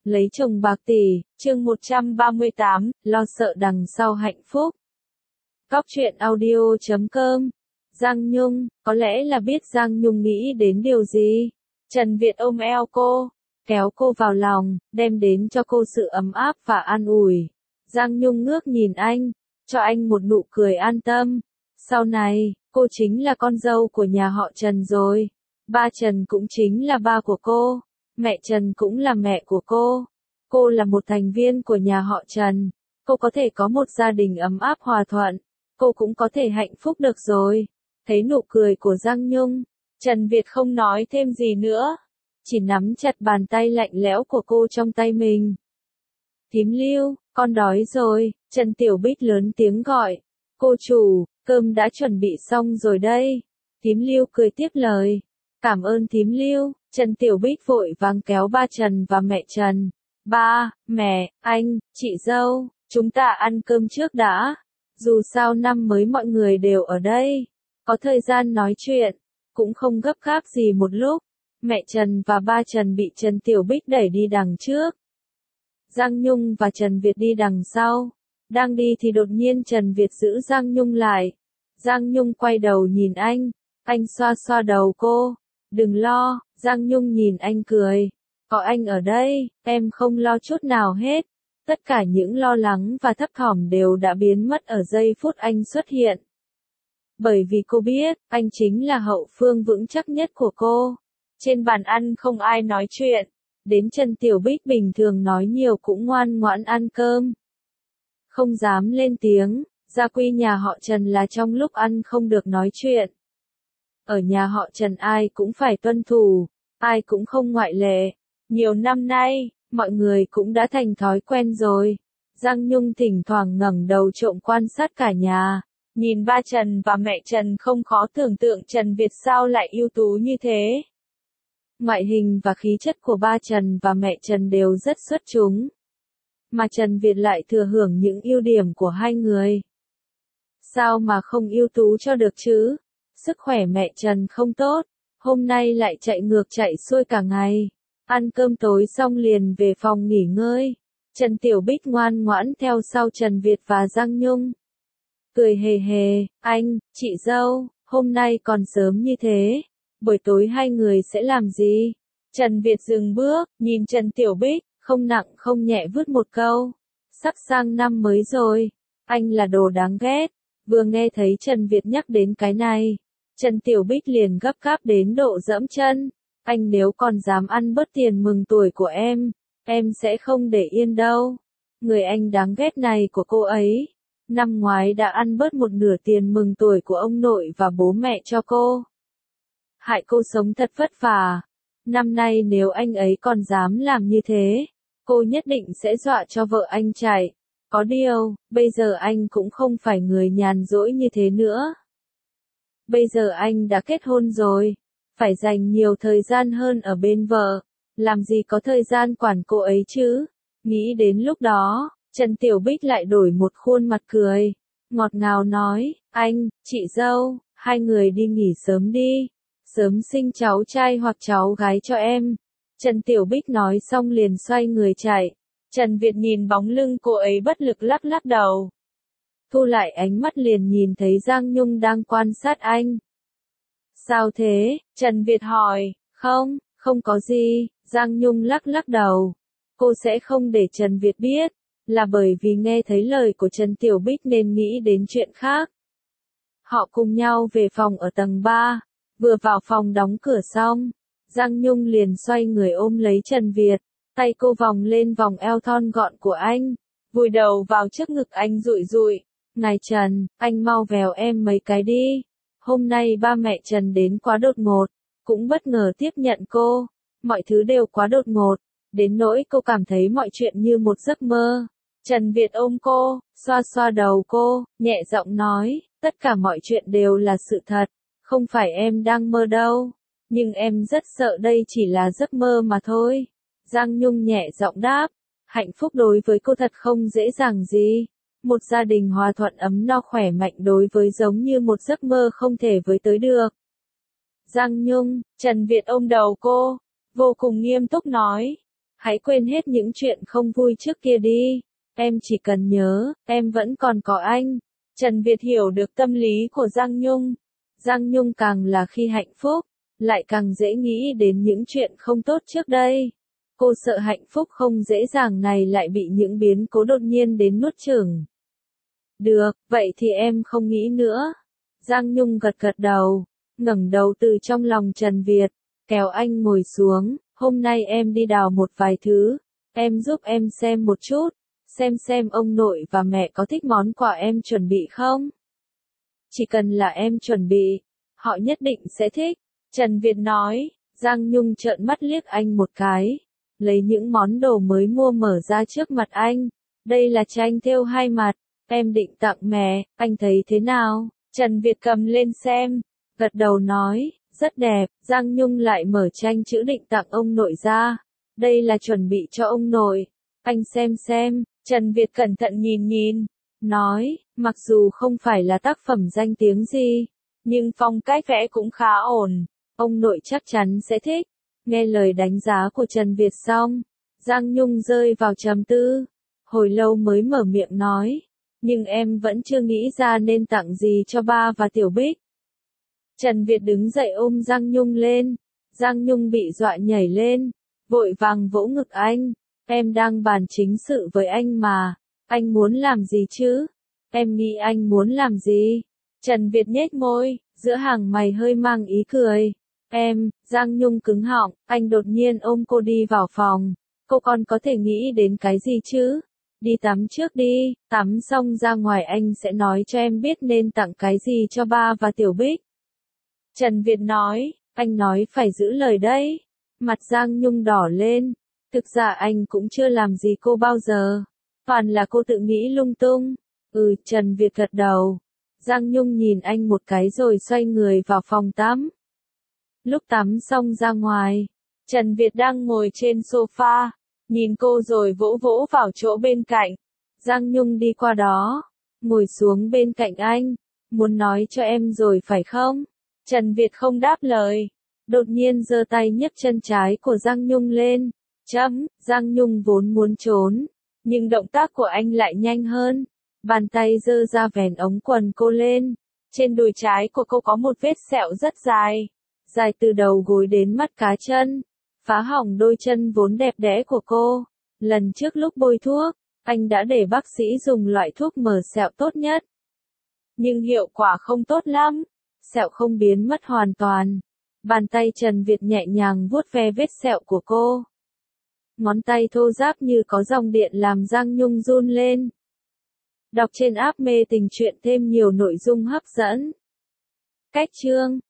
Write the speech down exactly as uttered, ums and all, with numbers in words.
Lấy chồng bạc tỷ, chương một trăm ba mươi tám, lo sợ đằng sau hạnh phúc. Cóc truyện audio chấm com. Giang Nhung, có lẽ là biết Giang Nhung nghĩ đến điều gì. Trần Việt ôm eo cô, kéo cô vào lòng, đem đến cho cô sự ấm áp và an ủi. Giang Nhung ngước nhìn anh, cho anh một nụ cười an tâm. Sau này, cô chính là con dâu của nhà họ Trần rồi. Ba Trần cũng chính là ba của cô. Mẹ Trần cũng là mẹ của cô. Cô là một thành viên của nhà họ Trần. Cô có thể có một gia đình ấm áp hòa thuận. Cô cũng có thể hạnh phúc được rồi. Thấy nụ cười của Giang Nhung, Trần Việt không nói thêm gì nữa. Chỉ nắm chặt bàn tay lạnh lẽo của cô trong tay mình. Thím Lưu, con đói rồi, Trần Tiểu Bích lớn tiếng gọi. Cô chủ, cơm đã chuẩn bị xong rồi đây. Thím Lưu cười tiếp lời. Cảm ơn thím Lưu. Trần Tiểu Bích vội vàng kéo ba Trần và mẹ Trần. Ba, mẹ, anh, chị dâu, chúng ta ăn cơm trước đã. Dù sao năm mới mọi người đều ở đây. Có thời gian nói chuyện, cũng không gấp gáp gì một lúc. Mẹ Trần và ba Trần bị Trần Tiểu Bích đẩy đi đằng trước. Giang Nhung và Trần Việt đi đằng sau. Đang đi thì đột nhiên Trần Việt giữ Giang Nhung lại. Giang Nhung quay đầu nhìn anh. Anh xoa xoa đầu cô. Đừng lo, Giang Nhung nhìn anh cười. Có anh ở đây, em không lo chút nào hết. Tất cả những lo lắng và thấp thỏm đều đã biến mất ở giây phút anh xuất hiện. Bởi vì cô biết, anh chính là hậu phương vững chắc nhất của cô. Trên bàn ăn không ai nói chuyện. Đến Trần Tiểu Bích bình thường nói nhiều cũng ngoan ngoãn ăn cơm. Không dám lên tiếng, gia quy nhà họ Trần là trong lúc ăn không được nói chuyện. Ở nhà họ Trần ai cũng phải tuân thủ, ai cũng không ngoại lệ. Nhiều năm nay, mọi người cũng đã thành thói quen rồi. Giang Nhung thỉnh thoảng ngẩng đầu trộm quan sát cả nhà. Nhìn ba Trần và mẹ Trần không khó tưởng tượng Trần Việt sao lại ưu tú như thế. Ngoại hình và khí chất của ba Trần và mẹ Trần đều rất xuất chúng. Mà Trần Việt lại thừa hưởng những ưu điểm của hai người. Sao mà không ưu tú cho được chứ? Sức khỏe mẹ Trần không tốt, hôm nay lại chạy ngược chạy xuôi cả ngày. Ăn cơm tối xong liền về phòng nghỉ ngơi. Trần Tiểu Bích ngoan ngoãn theo sau Trần Việt và Giang Nhung. Cười hề hề, anh, chị dâu, hôm nay còn sớm như thế. Buổi tối hai người sẽ làm gì? Trần Việt dừng bước, nhìn Trần Tiểu Bích, không nặng không nhẹ vứt một câu. Sắp sang năm mới rồi, anh là đồ đáng ghét. Vừa nghe thấy Trần Việt nhắc đến cái này, Trần Tiểu Bích liền gấp gáp đến độ dẫm chân. Anh nếu còn dám ăn bớt tiền mừng tuổi của em, em sẽ không để yên đâu. Người anh đáng ghét này của cô ấy, năm ngoái đã ăn bớt một nửa tiền mừng tuổi của ông nội và bố mẹ cho cô. Hại cô sống thật vất vả. Năm nay nếu anh ấy còn dám làm như thế, cô nhất định sẽ dọa cho vợ anh chạy. Có điều, bây giờ anh cũng không phải người nhàn rỗi như thế nữa. Bây giờ anh đã kết hôn rồi, phải dành nhiều thời gian hơn ở bên vợ, làm gì có thời gian quản cô ấy chứ. Nghĩ đến lúc đó, Trần Tiểu Bích lại đổi một khuôn mặt cười, ngọt ngào nói, anh, chị dâu, hai người đi nghỉ sớm đi, sớm sinh cháu trai hoặc cháu gái cho em. Trần Tiểu Bích nói xong liền xoay người chạy. Trần Việt nhìn bóng lưng cô ấy bất lực lắc lắc đầu. Thu lại ánh mắt liền nhìn thấy Giang Nhung đang quan sát anh. Sao thế? Trần Việt hỏi. Không, không có gì. Giang Nhung lắc lắc đầu. Cô sẽ không để Trần Việt biết, là bởi vì nghe thấy lời của Trần Tiểu Bích nên nghĩ đến chuyện khác. Họ cùng nhau về phòng ở tầng ba. Vừa vào phòng đóng cửa xong, Giang Nhung liền xoay người ôm lấy Trần Việt. Tay cô vòng lên vòng eo thon gọn của anh, vùi đầu vào trước ngực anh rụi rụi. Này Trần, anh mau vèo em mấy cái đi. Hôm nay ba mẹ Trần đến quá đột ngột, cũng bất ngờ tiếp nhận cô. Mọi thứ đều quá đột ngột, đến nỗi cô cảm thấy mọi chuyện như một giấc mơ. Trần Việt ôm cô, xoa xoa đầu cô, nhẹ giọng nói, tất cả mọi chuyện đều là sự thật, không phải em đang mơ đâu. Nhưng em rất sợ đây chỉ là giấc mơ mà thôi. Giang Nhung nhẹ giọng đáp, hạnh phúc đối với cô thật không dễ dàng gì. Một gia đình hòa thuận ấm no khỏe mạnh đối với giống như một giấc mơ không thể với tới được. Giang Nhung, Trần Việt ôm đầu cô, vô cùng nghiêm túc nói, Hãy quên hết những chuyện không vui trước kia đi. Em chỉ cần nhớ, em vẫn còn có anh. Trần Việt hiểu được tâm lý của Giang Nhung. Giang Nhung càng là khi hạnh phúc, lại càng dễ nghĩ đến những chuyện không tốt trước đây. Cô sợ hạnh phúc không dễ dàng này lại bị những biến cố đột nhiên đến nuốt chửng. Được, vậy thì em không nghĩ nữa. Giang Nhung gật gật đầu, ngẩng đầu từ trong lòng Trần Việt, kéo anh ngồi xuống. Hôm nay em đi đào một vài thứ, em giúp em xem một chút, xem xem ông nội và mẹ có thích món quà em chuẩn bị không? Chỉ cần là em chuẩn bị, họ nhất định sẽ thích. Trần Việt nói. Giang Nhung trợn mắt liếc anh một cái, lấy những món đồ mới mua mở ra trước mặt anh. Đây là tranh thêu hai mặt, em định tặng mẹ, anh thấy thế nào? Trần Việt cầm lên xem, gật đầu nói, rất đẹp. Giang Nhung lại mở tranh chữ định tặng ông nội ra. Đây là chuẩn bị cho ông nội. Anh xem xem. Trần Việt cẩn thận nhìn nhìn, nói, mặc dù không phải là tác phẩm danh tiếng gì, nhưng phong cách vẽ cũng khá ổn. Ông nội chắc chắn sẽ thích. Nghe lời đánh giá của Trần Việt xong, Giang Nhung rơi vào trầm tư. Hồi lâu mới mở miệng nói, nhưng em vẫn chưa nghĩ ra nên tặng gì cho ba và Tiểu Bích. Trần Việt đứng dậy ôm Giang Nhung lên. Giang Nhung bị dọa nhảy lên, vội vàng vỗ ngực anh. Em đang bàn chính sự với anh mà. Anh muốn làm gì chứ? Em nghĩ anh muốn làm gì? Trần Việt nhếch môi, giữa hàng mày hơi mang ý cười. Em, Giang Nhung cứng họng, anh đột nhiên ôm cô đi vào phòng. Cô còn có thể nghĩ đến cái gì chứ? Đi tắm trước đi, tắm xong ra ngoài anh sẽ nói cho em biết nên tặng cái gì cho ba và Tiểu Bích. Trần Việt nói, anh nói phải giữ lời đấy. Mặt Giang Nhung đỏ lên. Thực ra anh cũng chưa làm gì cô bao giờ. Toàn là cô tự nghĩ lung tung. Ừ, Trần Việt gật đầu. Giang Nhung nhìn anh một cái rồi xoay người vào phòng tắm. Lúc tắm xong ra ngoài, Trần Việt đang ngồi trên sofa, nhìn cô rồi vỗ vỗ vào chỗ bên cạnh. Giang Nhung đi qua đó, ngồi xuống bên cạnh anh. Muốn nói cho em rồi phải không? Trần Việt không đáp lời, đột nhiên giơ tay nhấc chân trái của Giang Nhung lên. Chấm, Giang Nhung vốn muốn trốn, nhưng động tác của anh lại nhanh hơn. Bàn tay giơ ra vén ống quần cô lên. Trên đùi trái của cô có một vết sẹo rất dài, dài từ đầu gối đến mắt cá chân, phá hỏng đôi chân vốn đẹp đẽ của cô. Lần trước lúc bôi thuốc, anh đã để bác sĩ dùng loại thuốc mờ sẹo tốt nhất. Nhưng hiệu quả không tốt lắm, sẹo không biến mất hoàn toàn. Bàn tay Trần Việt nhẹ nhàng vuốt ve vết sẹo của cô. Ngón tay thô ráp như có dòng điện làm Giang Nhung run lên. Đọc trên app Mê Tình Truyện thêm nhiều nội dung hấp dẫn. Cách chương